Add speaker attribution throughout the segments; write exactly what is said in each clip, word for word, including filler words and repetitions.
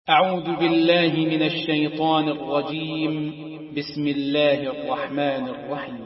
Speaker 1: أعوذ بالله من الشيطان الرجيم. بسم الله الرحمن الرحيم.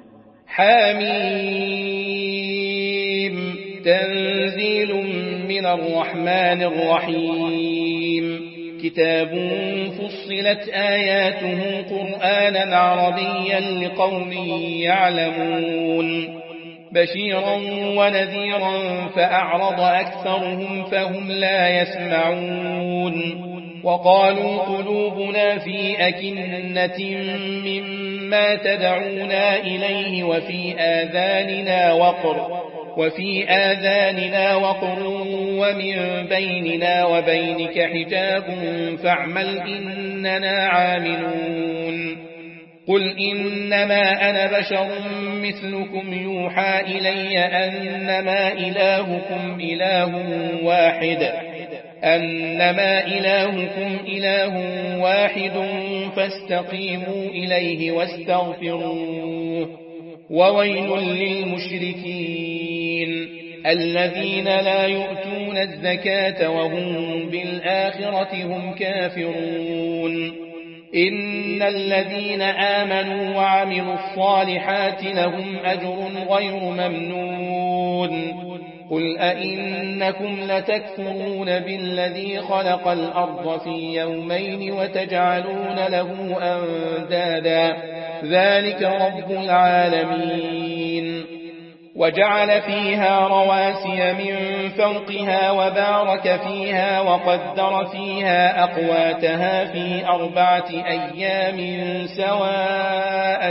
Speaker 1: حميم تنزيل من الرحمن الرحيم. كتاب فصلت آياته قرآنا عربيا لقوم يعلمون بشيرا ونذيرا فأعرض أكثرهم فهم لا يسمعون. وقالوا قلوبنا في أكنة مما تدعونا إليه وفي آذاننا وقر وفي آذاننا وقر ومن بيننا وبينك حجاب فاعمل إننا عاملون. قل إنما أنا بشر مثلكم يوحى إلي أنما إلهكم إله واحد أنما إلهكم إله واحد فاستقيموا إليه واستغفروه. وويل للمشركين الذين لا يؤتون الزكاة وهم بالآخرة هم كافرون. إن الذين آمنوا وعملوا الصالحات لهم أجر غير ممنون. قل أئنكم لتكفرون بالذي خلق الأرض في يومين وتجعلون له أندادا ذلك رب العالمين. وجعل فيها رواسي من فوقها وبارك فيها وقدر فيها أقواتها في أربعة أيام سواء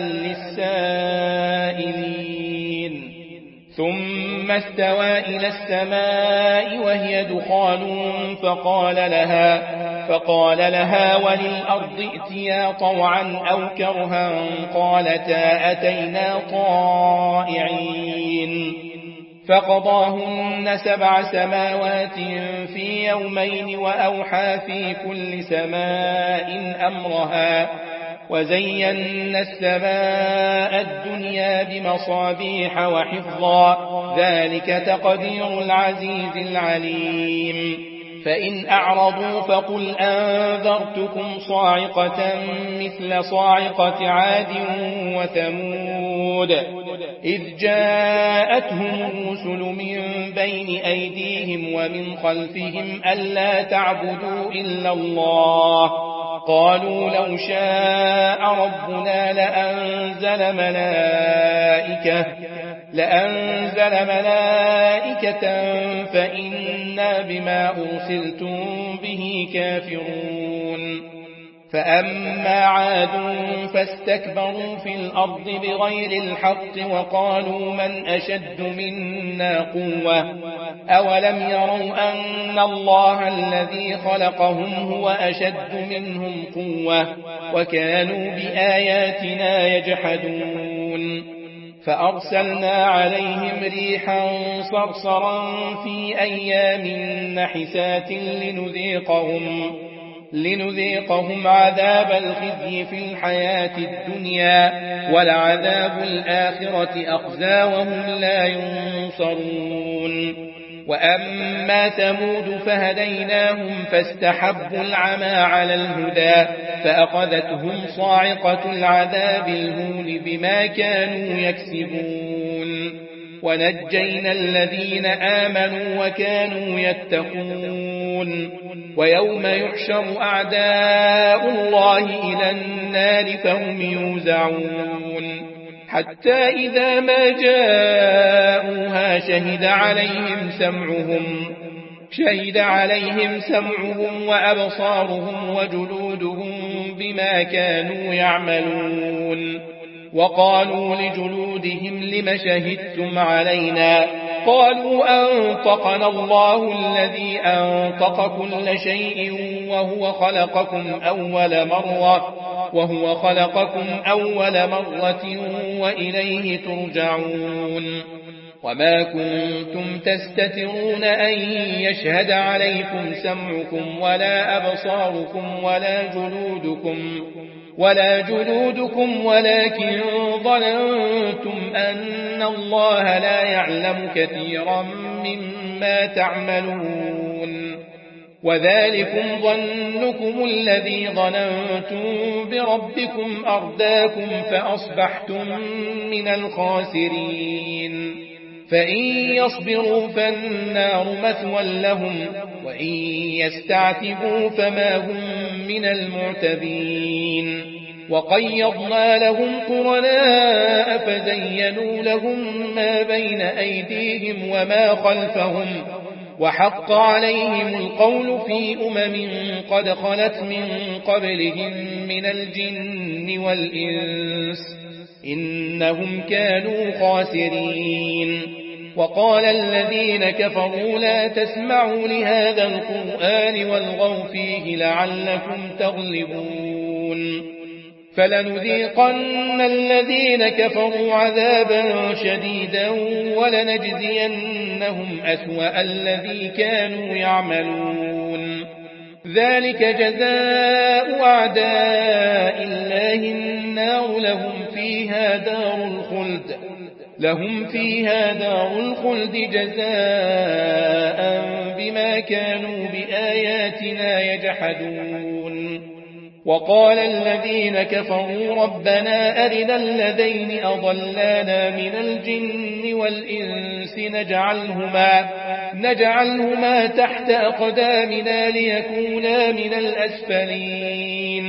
Speaker 1: للسائلين. ثم استوى إلى السماء وهي دخان فقال لها فقال لها وللأرض ائتيا طوعا أو كرها قالتا أتينا طائعين. فقضاهن سبع سماوات في يومين وأوحى في كل سماء أمرها وزينا السماء الدنيا بمصابيح وحفظا ذلك تقدير العزيز العليم. فإن أعرضوا فقل أنذرتكم صاعقة مثل صاعقة عاد وثمود إذ جاءتهم الرسل من بين أيديهم ومن خلفهم ألا تعبدوا إلا الله قالوا لو شاء ربنا لأنزل ملائكة لأنزل ملائكة فإنا بما أرسلتم به كافرون. فأما عاد فاستكبروا في الأرض بغير الحق وقالوا من أشد منا قوة أولم يروا أن الله الذي خلقهم هو أشد منهم قوة وكانوا بآياتنا يجحدون. فأرسلنا عليهم ريحا صرصرا في أيام نحسات لنذيقهم لنذيقهم عذاب الخزي في الحياة الدنيا ولعذاب الآخرة أخزى وهم لا ينصرون. وأما ثمود فهديناهم فاستحبوا العمى على الهدى فأخذتهم صاعقة العذاب الهون بما كانوا يكسبون. ونجينا الذين آمنوا وكانوا يتقون. ويوم يحشر أعداء الله إلى النار فهم يوزعون حتى إذا ما جاءوها شهد عليهم سمعهم شهد عليهم سمعهم وأبصارهم وجلودهم بما كانوا يعملون. وقالوا لجلودهم لم شهدتم علينا قالوا أنطقنا الله الذي أنطق كل شيء وهو خلقكم أول مرة وهو خلقكم أول مرة وإليه ترجعون. وما كنتم تستترون أن يشهد عليكم سمعكم ولا أبصاركم ولا جلودكم ولا جلودكم ولكن ظننتم أن الله لا يعلم كثيرا مما تعملون. وذلكم ظنكم الذي ظننتم بربكم أرداكم فأصبحتم من الخاسرين فإن يصبروا فالنار مثوى لهم وإن يستعتبوا فما هم من المعتبين وقيضنا لهم قرناء فزينوا لهم ما بين أيديهم وما خلفهم وحق عليهم القول في أمم قد خلت من قبلهم من الجن والإنس إنهم كانوا خاسرين وقال الذين كفروا لا تسمعوا لهذا القرآن والغوا فيه لعلكم تغلبون فلنذيقن الذين كفروا عذابا شديدا ولنجزينهم أسوأ الذي كانوا يعملون ذلك جزاء أعداء الله النار لهم فيها دار الخلد لهم فيها دار الخلد جزاء بما كانوا بآياتنا يجحدون وقال الذين كفروا ربنا أرنا الذين أضلانا من الجن والإنس نجعلهما, نجعلهما تحت أقدامنا ليكونا من الأسفلين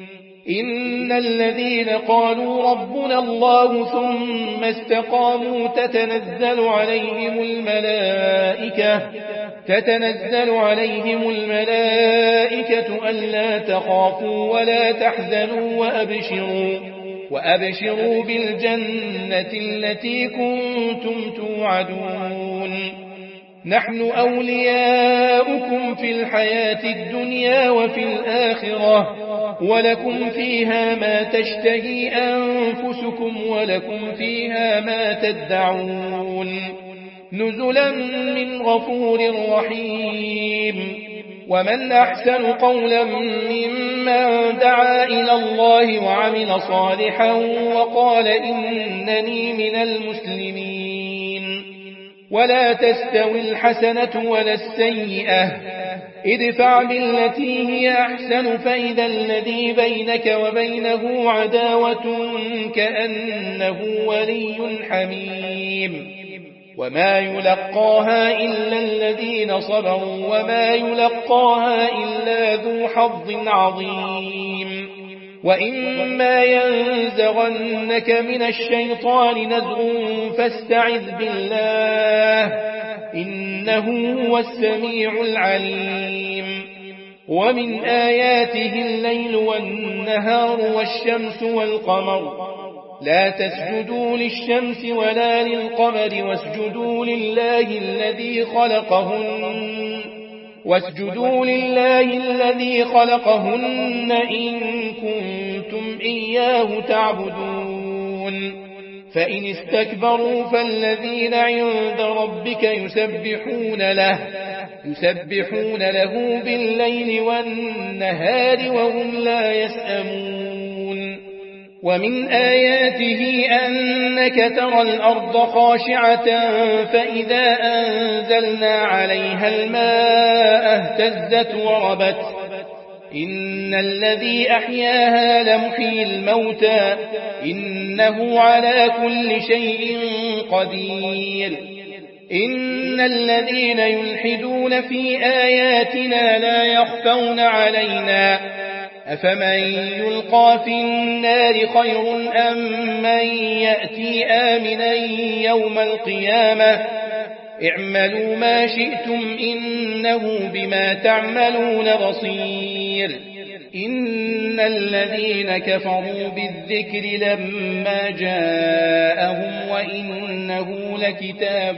Speaker 1: إن الذين قالوا ربنا الله ثم استقاموا تتنزل عليهم الملائكة تتنزل عليهم الملائكة ألا تخافوا ولا تحزنوا وأبشروا وأبشروا بالجنة التي كنتم توعدون نحن أولياؤكم في الحياة الدنيا وفي الآخرة ولكم فيها ما تشتهي أنفسكم ولكم فيها ما تدعون نزلا من غفور رحيم ومن أحسن قولا ممن دعا إلى الله وعمل صالحا وقال إنني من المسلمين ولا تستوي الحسنة ولا السيئة ادفع بالتي هي أحسن فإذا الذي بينك وبينه عداوة كأنه ولي حميم وما يلقاها إلا الذين صبروا وما يلقاها إلا ذو حظ عظيم وإما ينزغنك من الشيطان نزغ فاستعذ بالله إنه هو السميع العليم ومن آياته الليل والنهار والشمس والقمر لا تسجدوا للشمس ولا للقمر واسجدوا لله الذي خلقهن واسجدوا لله الذي خلقهن إن كنتم إياه تعبدون فإن استكبروا فالذين عند ربك يسبحون له يسبحون له بالليل والنهار وهم لا يسأمون ومن آياته أنك ترى الأرض خاشعة فإذا أنزلنا عليها الماء اهتزت وربت إن الذي أحياها لمحيي الموتى إنه على كل شيء قدير إن الذين يلحدون في آياتنا لا يخفون علينا أفمن يلقى في النار خير أم من يأتي آمنا يوم القيامة اعملوا ما شئتم إنه بما تعملون بصير إن الذين كفروا بالذكر لما جاءهم وإنه لكتاب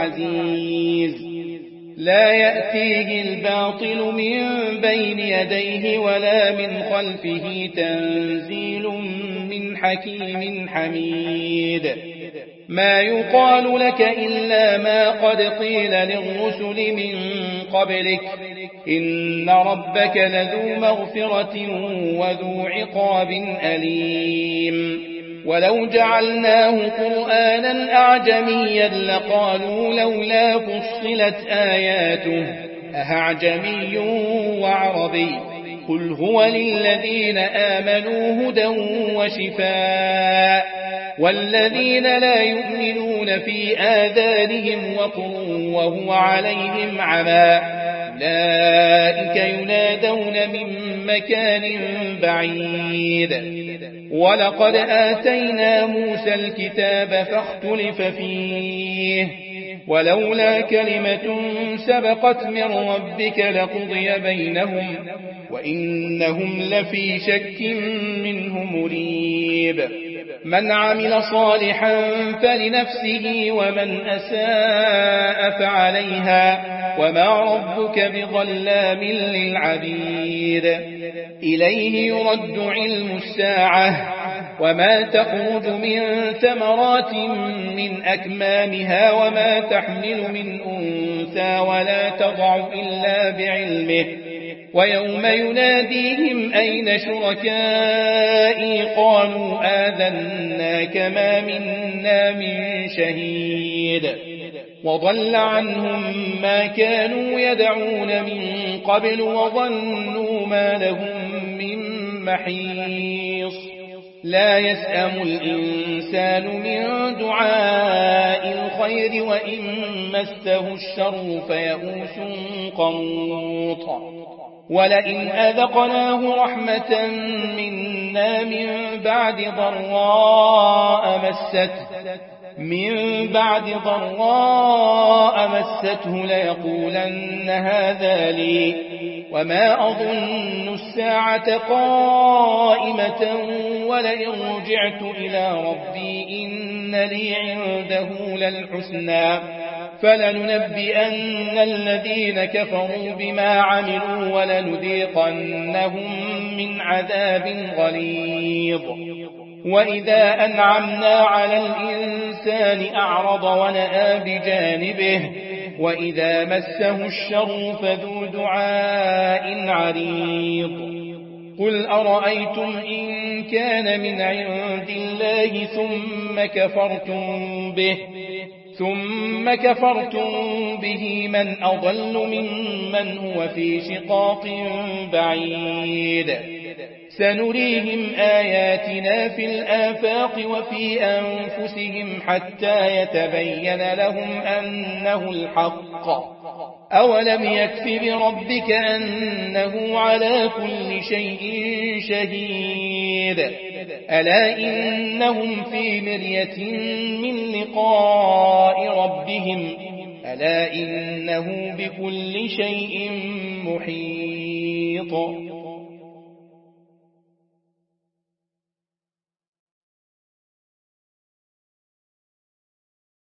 Speaker 1: عزيز لا يأتيه الباطل من بين يديه ولا من خلفه تنزيل من حكيم حميد ما يقال لك إلا ما قد قيل للرسل من قبلك إن ربك لذو مغفرة وذو عقاب أليم ولو جعلناه قرآنا أعجميا لقالوا لولا فصلت آياته أهعجمي وعربي قل هو للذين آمنوا هدى وشفاء والذين لا يؤمنون في آذانهم وقر وهو عليهم عمى أولئك ينادون من مكان بعيد ولقد آتينا موسى الكتاب فاختلف فيه ولولا كلمة سبقت من ربك لقضي بينهم وإنهم لفي شك منه مريب من عمل صالحا فلنفسه ومن أساء فعليها وما ربك بظلام للعبيد إليه يرد علم الساعة وما تخرج من ثمرات من أكمامها وما تحمل من أنثى ولا تضع إلا بعلمه ويوم يناديهم أين شركائي قالوا آذناك ما منا من شهيد وضل عنهم ما كانوا يدعون من قبل وظنوا ما لهم من محيص لا يسأم الإنسان من دعاء الخير وإن مسه الشر فيئوس قنوط ولئن أذقناه رحمة منا من بعد ضراء مسته من بعد ضراء مسته ليقولن هذا لي وما أظن الساعة قائمة ولئن رجعت إلى ربي إن لي عنده للحسنى فلننبئن الذين كفروا بما عملوا ولنذيقنهم من عذاب غليظ وإذا أنعمنا على الإنسان أعرض ونأى بجانبه وإذا مسه الشر فذو دعاء عريض قل أرأيتم إن كان من عند الله ثم كفرتم به ثم كفرتم به من أضل ممن هو في شقاق بعيد سنريهم آياتنا في الآفاق وفي أنفسهم حتى يتبين لهم أنه الحق أولم يكف بربك أنه على كل شيء شهيد ألا إنهم في مرية من لقاء ربهم ألا إنه بكل شيء محيط